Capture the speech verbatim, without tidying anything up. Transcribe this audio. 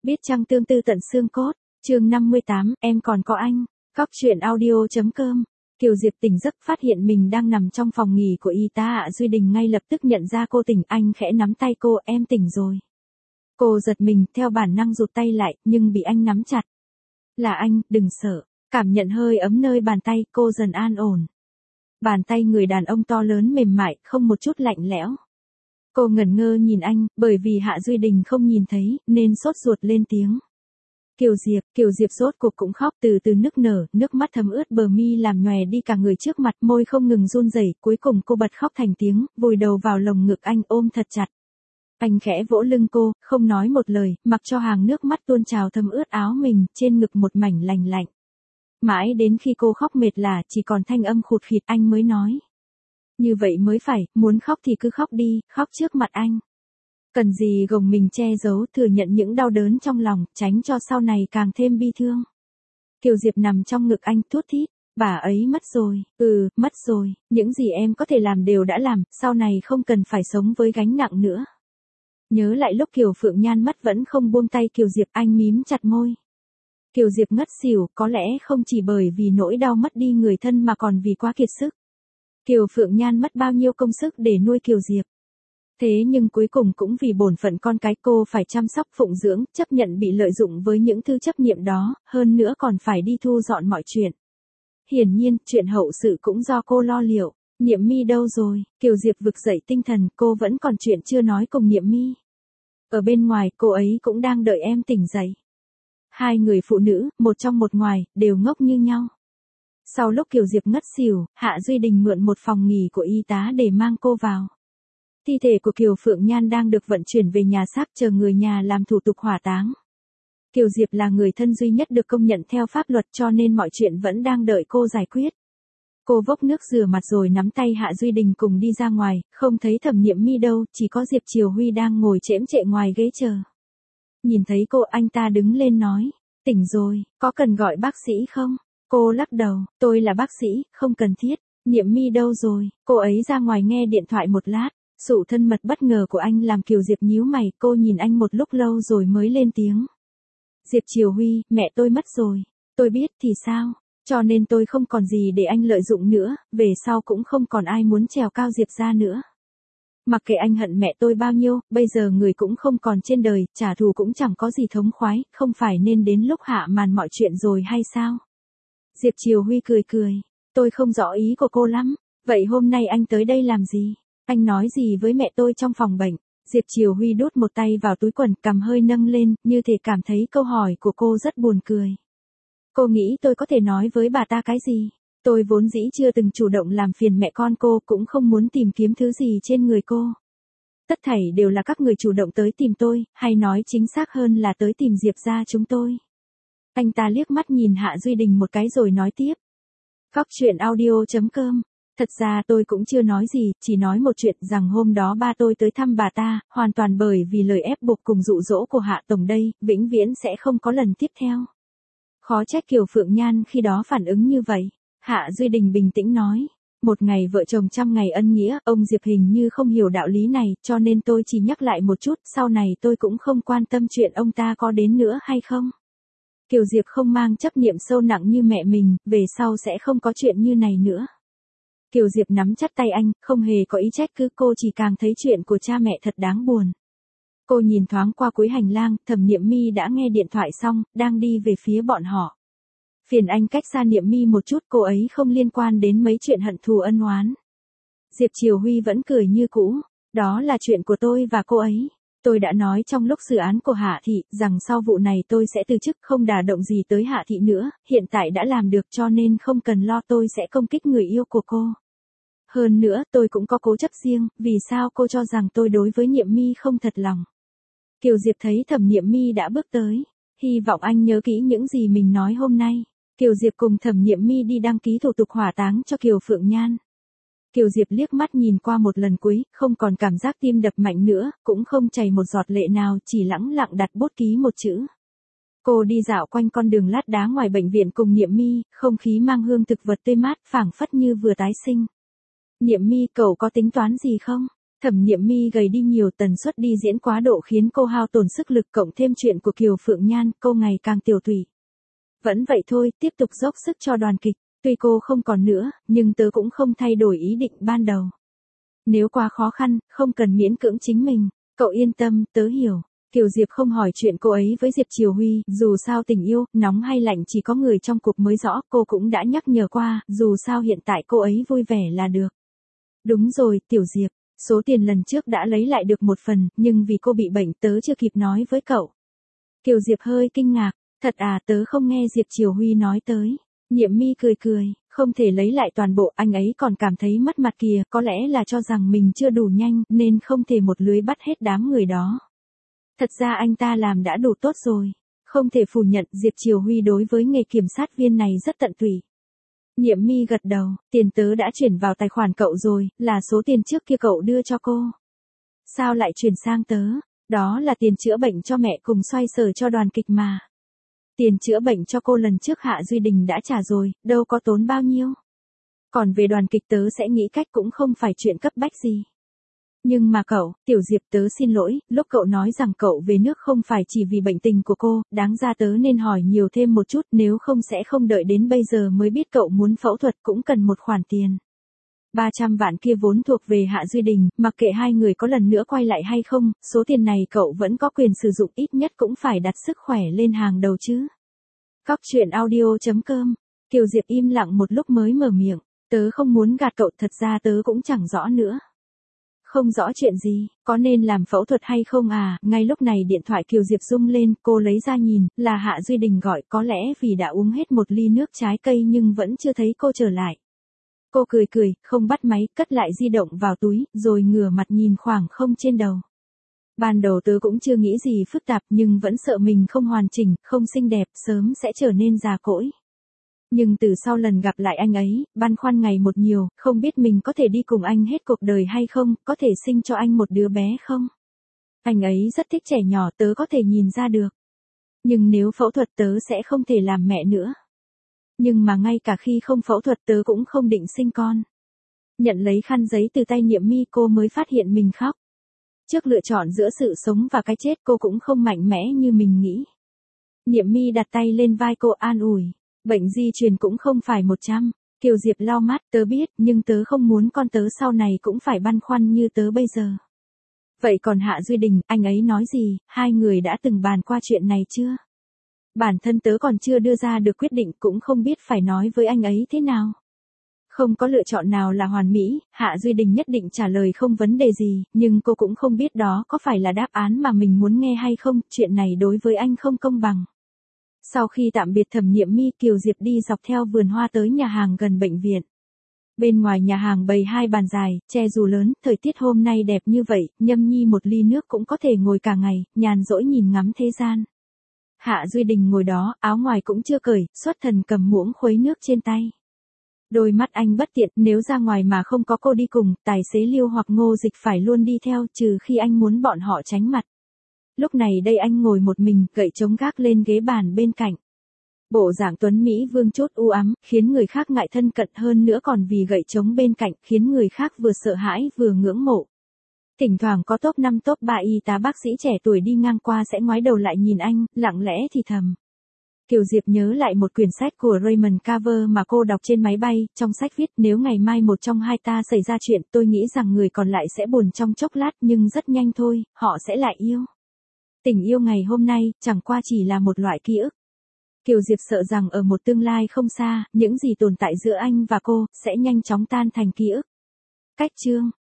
Biết chăng tương tư tận xương cốt, chương năm mươi tám, em còn có anh. Cóc truyện audio.com. Kiều Diệp tỉnh giấc phát hiện mình đang nằm trong phòng nghỉ của y tá Hạ Duy Đình, ngay lập tức nhận ra cô tỉnh, anh khẽ nắm tay cô, em tỉnh rồi. Cô giật mình, theo bản năng rụt tay lại, nhưng bị anh nắm chặt. Là anh, đừng sợ. Cảm nhận hơi ấm nơi bàn tay, cô dần an ổn. Bàn tay người đàn ông to lớn mềm mại, không một chút lạnh lẽo. Cô ngẩn ngơ nhìn anh, bởi vì Hạ Duy Đình không nhìn thấy, nên sốt ruột lên tiếng. Kiều Diệp, Kiều Diệp rốt cuộc cũng khóc, từ từ nức nở, nước mắt thấm ướt bờ mi làm nhòe đi cả người trước mặt, môi không ngừng run rẩy, cuối cùng cô bật khóc thành tiếng, vùi đầu vào lồng ngực anh ôm thật chặt. Anh khẽ vỗ lưng cô, không nói một lời, mặc cho hàng nước mắt tuôn trào thấm ướt áo mình, trên ngực một mảnh lành lạnh. Mãi đến khi cô khóc mệt lả, chỉ còn thanh âm khụt khịt, anh mới nói. Như vậy mới phải, muốn khóc thì cứ khóc đi, khóc trước mặt anh. Cần gì gồng mình che giấu, thừa nhận những đau đớn trong lòng, tránh cho sau này càng thêm bi thương. Kiều Diệp nằm trong ngực anh thút thít, bà ấy mất rồi, ừ, mất rồi, những gì em có thể làm đều đã làm, sau này không cần phải sống với gánh nặng nữa. Nhớ lại lúc Kiều Phượng Nhan mất vẫn không buông tay Kiều Diệp, anh mím chặt môi. Kiều Diệp ngất xỉu, có lẽ không chỉ bởi vì nỗi đau mất đi người thân mà còn vì quá kiệt sức. Kiều Phượng Nhan mất bao nhiêu công sức để nuôi Kiều Diệp. Thế nhưng cuối cùng cũng vì bổn phận con cái cô phải chăm sóc phụng dưỡng, chấp nhận bị lợi dụng với những thứ chấp niệm đó, hơn nữa còn phải đi thu dọn mọi chuyện. Hiển nhiên, chuyện hậu sự cũng do cô lo liệu. Niệm Mi đâu rồi? Kiều Diệp vực dậy tinh thần, cô vẫn còn chuyện chưa nói cùng Niệm Mi. Ở bên ngoài, cô ấy cũng đang đợi em tỉnh dậy. Hai người phụ nữ, một trong một ngoài, đều ngốc như nhau. Sau lúc Kiều Diệp ngất xỉu, Hạ Duy Đình mượn một phòng nghỉ của y tá để mang cô vào. Thi thể của Kiều Phượng Nhan đang được vận chuyển về nhà xác, chờ người nhà làm thủ tục hỏa táng. Kiều Diệp là người thân duy nhất được công nhận theo pháp luật, cho nên mọi chuyện vẫn đang đợi cô giải quyết. Cô vốc nước rửa mặt rồi nắm tay Hạ Duy Đình cùng đi ra ngoài, không thấy Thẩm Niệm Mi đâu, chỉ có Diệp Triều Huy đang ngồi chễm chệ ngoài ghế chờ. Nhìn thấy cô, anh ta đứng lên nói, tỉnh rồi, có cần gọi bác sĩ không? Cô lắc đầu, tôi là bác sĩ, không cần thiết. Niệm Mi đâu rồi? Cô ấy ra ngoài nghe điện thoại một lát. Sự thân mật bất ngờ của anh làm Kiều Diệp nhíu mày, cô nhìn anh một lúc lâu rồi mới lên tiếng. Diệp Triều Huy, mẹ tôi mất rồi. Tôi biết thì sao? Cho nên tôi không còn gì để anh lợi dụng nữa, về sau cũng không còn ai muốn trèo cao Diệp ra nữa. Mặc kệ anh hận mẹ tôi bao nhiêu, bây giờ người cũng không còn trên đời, trả thù cũng chẳng có gì thống khoái, không phải nên đến lúc hạ màn mọi chuyện rồi hay sao? Diệp Triều Huy cười cười, tôi không rõ ý của cô lắm, vậy hôm nay anh tới đây làm gì? Anh nói gì với mẹ tôi trong phòng bệnh? Diệp Triều Huy đút một tay vào túi quần, cằm hơi nâng lên, như thể cảm thấy câu hỏi của cô rất buồn cười. Cô nghĩ tôi có thể nói với bà ta cái gì? Tôi vốn dĩ chưa từng chủ động làm phiền mẹ con cô, cũng không muốn tìm kiếm thứ gì trên người cô. Tất thảy đều là các người chủ động tới tìm tôi, hay nói chính xác hơn là tới tìm Diệp ra chúng tôi. Anh ta liếc mắt nhìn Hạ Duy Đình một cái rồi nói tiếp. Cóc truyện audio.com. Thật ra tôi cũng chưa nói gì, chỉ nói một chuyện rằng hôm đó ba tôi tới thăm bà ta, hoàn toàn bởi vì lời ép buộc cùng dụ dỗ của Hạ Tổng đây, vĩnh viễn sẽ không có lần tiếp theo. Khó trách Kiều Phượng Nhan khi đó phản ứng như vậy. Hạ Duy Đình bình tĩnh nói. Một ngày vợ chồng trăm ngày ân nghĩa, ông Diệp hình như không hiểu đạo lý này, cho nên tôi chỉ nhắc lại một chút, sau này tôi cũng không quan tâm chuyện ông ta có đến nữa hay không. Kiều Diệp không mang chấp niệm sâu nặng như mẹ mình, về sau sẽ không có chuyện như này nữa. Kiều Diệp nắm chặt tay anh, không hề có ý trách cứ, cô chỉ càng thấy chuyện của cha mẹ thật đáng buồn. Cô nhìn thoáng qua cuối hành lang, Thẩm Niệm Mi đã nghe điện thoại xong, đang đi về phía bọn họ. Phiền anh cách xa Niệm Mi một chút, cô ấy không liên quan đến mấy chuyện hận thù ân oán. Diệp Triều Huy vẫn cười như cũ, đó là chuyện của tôi và cô ấy. Tôi đã nói trong lúc xử án của Hạ Thị, rằng sau vụ này tôi sẽ từ chức, không đả động gì tới Hạ Thị nữa, hiện tại đã làm được cho nên không cần lo tôi sẽ công kích người yêu của cô. Hơn nữa, tôi cũng có cố chấp riêng, vì sao cô cho rằng tôi đối với Niệm Mi không thật lòng. Kiều Diệp thấy Thẩm Niệm Mi đã bước tới, hy vọng anh nhớ kỹ những gì mình nói hôm nay. Kiều Diệp cùng Thẩm Niệm Mi đi đăng ký thủ tục hỏa táng cho Kiều Phượng Nhan. Kiều Diệp liếc mắt nhìn qua một lần cuối, không còn cảm giác tim đập mạnh nữa, cũng không chảy một giọt lệ nào, chỉ lẳng lặng đặt bút ký một chữ. Cô đi dạo quanh con đường lát đá ngoài bệnh viện cùng Niệm Mi, không khí mang hương thực vật tươi mát, phảng phất như vừa tái sinh. Niệm Mi, cậu có tính toán gì không? Thẩm Niệm Mi gầy đi nhiều, tần suất đi diễn quá độ khiến cô hao tổn sức lực, cộng thêm chuyện của Kiều Phượng Nhan, cô ngày càng tiểu tụy. Vẫn vậy thôi, tiếp tục dốc sức cho đoàn kịch, tuy cô không còn nữa, nhưng tớ cũng không thay đổi ý định ban đầu. Nếu quá khó khăn, không cần miễn cưỡng chính mình, cậu yên tâm, tớ hiểu. Kiều Diệp không hỏi chuyện cô ấy với Diệp Triều Huy, dù sao tình yêu, nóng hay lạnh chỉ có người trong cuộc mới rõ, cô cũng đã nhắc nhở qua, dù sao hiện tại cô ấy vui vẻ là được. Đúng rồi, Tiểu Diệp, số tiền lần trước đã lấy lại được một phần, nhưng vì cô bị bệnh tớ chưa kịp nói với cậu. Kiều Diệp hơi kinh ngạc, thật à, tớ không nghe Diệp Triều Huy nói tới. Niệm Mi cười cười, không thể lấy lại toàn bộ, anh ấy còn cảm thấy mất mặt kìa, có lẽ là cho rằng mình chưa đủ nhanh, nên không thể một lưới bắt hết đám người đó. Thật ra anh ta làm đã đủ tốt rồi. Không thể phủ nhận, Diệp Triều Huy đối với nghề kiểm sát viên này rất tận tụy. Niệm Mi gật đầu, tiền tớ đã chuyển vào tài khoản cậu rồi, là số tiền trước kia cậu đưa cho cô. Sao lại chuyển sang tớ? Đó là tiền chữa bệnh cho mẹ cùng xoay sở cho đoàn kịch mà. Tiền chữa bệnh cho cô lần trước Hạ Duy Đình đã trả rồi, đâu có tốn bao nhiêu. Còn về đoàn kịch tớ sẽ nghĩ cách, cũng không phải chuyện cấp bách gì. Nhưng mà cậu, Tiểu Diệp, tớ xin lỗi, lúc cậu nói rằng cậu về nước không phải chỉ vì bệnh tình của cô, đáng ra tớ nên hỏi nhiều thêm một chút, nếu không sẽ không đợi đến bây giờ mới biết cậu muốn phẫu thuật, cũng cần một khoản tiền. ba trăm vạn kia vốn thuộc về Hạ Duy Đình, mặc kệ hai người có lần nữa quay lại hay không, số tiền này cậu vẫn có quyền sử dụng, ít nhất cũng phải đặt sức khỏe lên hàng đầu chứ. Cóc truyện audio chấm com. Kiều Diệp im lặng một lúc mới mở miệng, tớ không muốn gạt cậu, thật ra tớ cũng chẳng rõ nữa. Không rõ chuyện gì, có nên làm phẫu thuật hay không à? Ngay lúc này điện thoại Kiều Diệp rung lên, cô lấy ra nhìn, là Hạ Duy Đình gọi, có lẽ vì đã uống hết một ly nước trái cây nhưng vẫn chưa thấy cô trở lại. Cô cười cười, không bắt máy, cất lại di động vào túi, rồi ngửa mặt nhìn khoảng không trên đầu. Ban đầu tớ cũng chưa nghĩ gì phức tạp, nhưng vẫn sợ mình không hoàn chỉnh, không xinh đẹp, sớm sẽ trở nên già cỗi. Nhưng từ sau lần gặp lại anh ấy, băn khoăn ngày một nhiều, không biết mình có thể đi cùng anh hết cuộc đời hay không, có thể sinh cho anh một đứa bé không? Anh ấy rất thích trẻ nhỏ, tớ có thể nhìn ra được. Nhưng nếu phẫu thuật tớ sẽ không thể làm mẹ nữa. Nhưng mà ngay cả khi không phẫu thuật tớ cũng không định sinh con. Nhận lấy khăn giấy từ tay Niệm Mi, cô mới phát hiện mình khóc. Trước lựa chọn giữa sự sống và cái chết, cô cũng không mạnh mẽ như mình nghĩ. Niệm Mi đặt tay lên vai cô, an ủi. Bệnh di truyền cũng không phải một trăm. Kiều Diệp lau mắt, tớ biết, nhưng tớ không muốn con tớ sau này cũng phải băn khoăn như tớ bây giờ. Vậy còn Hạ Duy Đình, anh ấy nói gì, hai người đã từng bàn qua chuyện này chưa? Bản thân tớ còn chưa đưa ra được quyết định, cũng không biết phải nói với anh ấy thế nào. Không có lựa chọn nào là hoàn mỹ, Hạ Duy Đình nhất định trả lời không vấn đề gì, nhưng cô cũng không biết đó có phải là đáp án mà mình muốn nghe hay không, chuyện này đối với anh không công bằng. Sau khi tạm biệt Thẩm Niệm Mi, Kiều Diệp đi dọc theo vườn hoa tới nhà hàng gần bệnh viện. Bên ngoài nhà hàng bày hai bàn dài, che dù lớn, thời tiết hôm nay đẹp như vậy, nhâm nhi một ly nước cũng có thể ngồi cả ngày, nhàn rỗi nhìn ngắm thế gian. Hạ Duy Đình ngồi đó, áo ngoài cũng chưa cởi, xuất thần cầm muỗng khuấy nước trên tay. Đôi mắt anh bất tiện, nếu ra ngoài mà không có cô đi cùng, tài xế Liêu hoặc Ngô Dịch phải luôn đi theo, trừ khi anh muốn bọn họ tránh mặt. Lúc này đây anh ngồi một mình, gậy chống gác lên ghế bàn bên cạnh. Bộ dạng tuấn Mỹ vương chốt u ám, khiến người khác ngại thân cận, hơn nữa còn vì gậy chống bên cạnh, khiến người khác vừa sợ hãi vừa ngưỡng mộ. Thỉnh thoảng có top năm top ba y tá bác sĩ trẻ tuổi đi ngang qua sẽ ngoái đầu lại nhìn anh, lặng lẽ thì thầm. Kiều Diệp nhớ lại một quyển sách của Raymond Carver mà cô đọc trên máy bay, trong sách viết, nếu ngày mai một trong hai ta xảy ra chuyện, tôi nghĩ rằng người còn lại sẽ buồn trong chốc lát, nhưng rất nhanh thôi, họ sẽ lại yêu. Tình yêu ngày hôm nay, chẳng qua chỉ là một loại ký ức. Kiều Diệp sợ rằng ở một tương lai không xa, những gì tồn tại giữa anh và cô, sẽ nhanh chóng tan thành ký ức. Cách chương.